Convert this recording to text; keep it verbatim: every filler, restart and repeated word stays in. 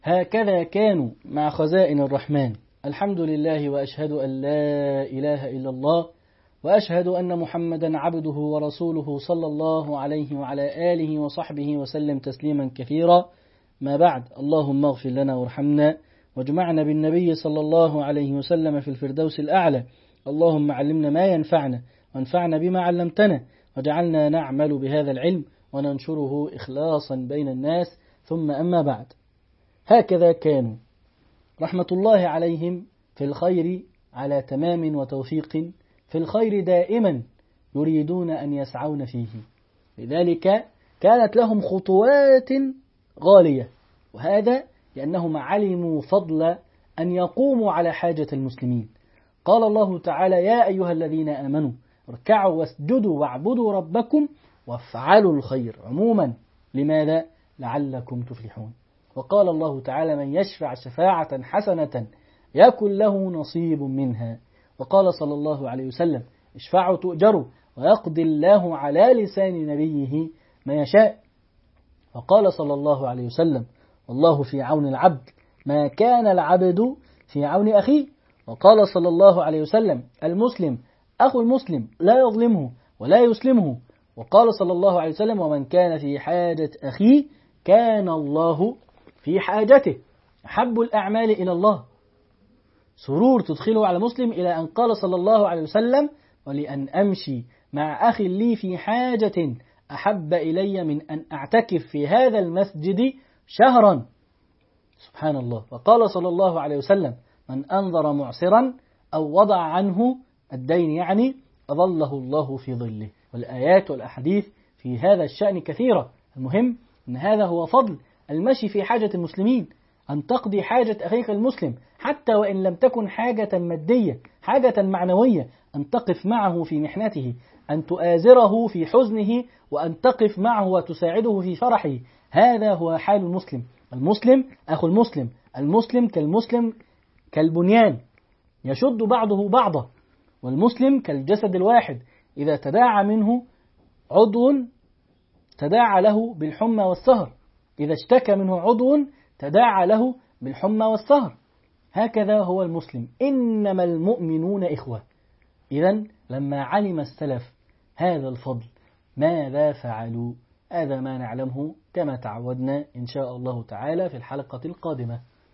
هكذا كانوا مع خزائن الرحمن. الحمد لله وأشهد أن لا إله إلا الله وأشهد أن محمدا عبده ورسوله صلى الله عليه وعلى آله وصحبه وسلم تسليما كثيرا. ما بعد، اللهم اغفر لنا وارحمنا واجمعنا بالنبي صلى الله عليه وسلم في الفردوس الأعلى. اللهم علمنا ما ينفعنا وانفعنا بما علمتنا وجعلنا نعمل بهذا العلم وننشره إخلاصا بين الناس. ثم أما بعد، هكذا كانوا رحمة الله عليهم في الخير على تمام وتوفيق، في الخير دائما يريدون أن يسعون فيه، لذلك كانت لهم خطوات غالية، وهذا لأنهم علموا فضل أن يقوموا على حاجة المسلمين. قال الله تعالى: يا أيها الذين آمنوا اركعوا واسجدوا واعبدوا ربكم وافعلوا الخير عموما. لماذا؟ لعلكم تفلحون. وقال الله تعالى: من يشفع شفاعة حسنة يكن له نصيب منها. وقال صلى الله عليه وسلم: اشفعوا تؤجروا ويقضي الله على لسان نبيه ما يشاء. وقال صلى الله عليه وسلم: والله في عون العبد ما كان العبد في عون أخيه. وقال صلى الله عليه وسلم: المسلم أخو المسلم لا يظلمه ولا يسلمه. وقال صلى الله عليه وسلم: ومن كان في حاجة أخيه كان الله في حاجته. أحب الأعمال إلى الله سرور تدخله على مسلم، إلى أن قال صلى الله عليه وسلم: ولأن أمشي مع أخي لي في حاجة أحب إلي من أن أعتكف في هذا المسجد شهرا. سبحان الله. وقال صلى الله عليه وسلم: من أنظر معسرا أو وضع عنه الدين يعني أظله الله في ظله. والآيات والأحاديث في هذا الشأن كثيرة. المهم أن هذا هو فضل المشي في حاجة المسلمين، أن تقضي حاجة أخيك المسلم حتى وإن لم تكن حاجة مادية، حاجة معنوية، أن تقف معه في محنته، أن تؤازره في حزنه، وأن تقف معه وتساعده في فرحه. هذا هو حال المسلم. المسلم أخو المسلم، المسلم كالمسلم كالبنيان يشد بعضه بعضا، والمسلم كالجسد الواحد إذا تداعى منه عضو تداعى له بالحمى والسهر، إذا اشتكى منه عضو تداعى له بالحمى والسهر. هكذا هو المسلم، إنما المؤمنون إخوة. إذن لما علم السلف هذا الفضل ماذا فعلوا؟ هذا ما نعلمه كما تعودنا إن شاء الله تعالى في الحلقة القادمة.